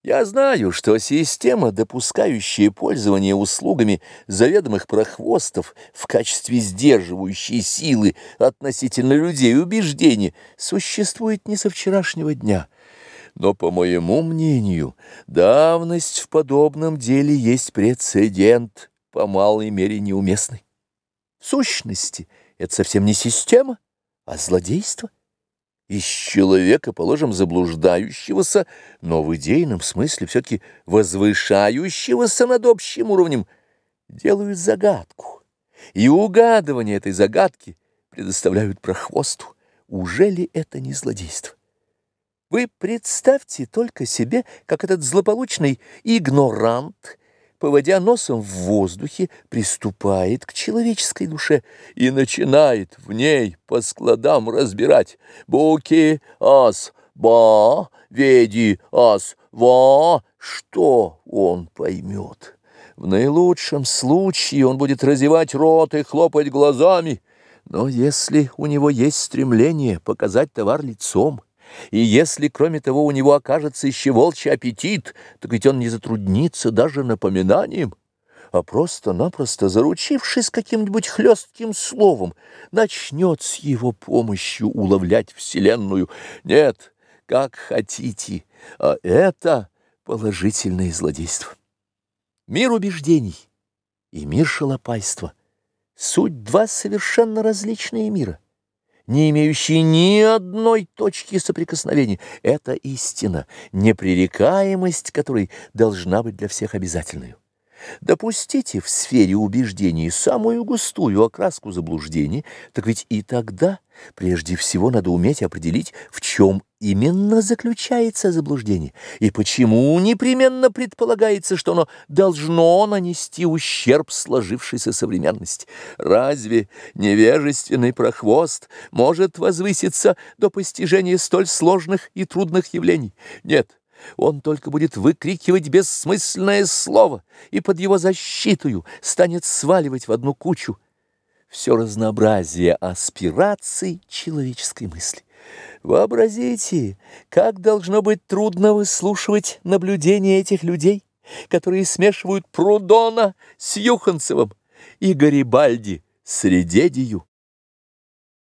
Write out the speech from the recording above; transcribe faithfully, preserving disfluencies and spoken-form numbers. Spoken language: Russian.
Я знаю, что система, допускающая пользование услугами заведомых прохвостов в качестве сдерживающей силы относительно людей убеждения, существует не со вчерашнего дня. Но, по моему мнению, давность в подобном деле есть прецедент, по малой мере неуместный. В сущности, это совсем не система, а злодейство. Из человека, положим, заблуждающегося, но в идейном смысле все-таки возвышающегося над общим уровнем, делают загадку, и угадывание этой загадки предоставляют прохвосту. Уже ли это не злодейство? Вы представьте только себе, как этот злополучный игнорант, поводя носом в воздухе, приступает к человеческой душе и начинает в ней по складам разбирать буки, ас, ба, веди, ас, ва. Что он поймет? В наилучшем случае он будет разевать рот и хлопать глазами, но если у него есть стремление показать товар лицом, и если, кроме того, у него окажется еще волчий аппетит, так ведь он не затруднится даже напоминанием, а просто-напросто, заручившись каким-нибудь хлестким словом, начнет с его помощью уловлять вселенную. Нет, как хотите, а это положительное злодейство. Мир убеждений и мир шалопайства — суть два совершенно различные мира, не имеющие ни одной точки соприкосновения. Это истина, непререкаемость которой должна быть для всех обязательной. Допустите в сфере убеждений самую густую окраску заблуждений, так ведь и тогда прежде всего надо уметь определить, в чем именно заключается заблуждение, и почему непременно предполагается, что оно должно нанести ущерб сложившейся современности. Разве невежественный прохвост может возвыситься до постижения столь сложных и трудных явлений? Нет. Он только будет выкрикивать бессмысленное слово и под его защитою станет сваливать в одну кучу все разнообразие аспираций человеческой мысли. Вообразите, как должно быть трудно выслушивать наблюдения этих людей, которые смешивают Прудона с Юханцевым и Гарибальди с Редедию.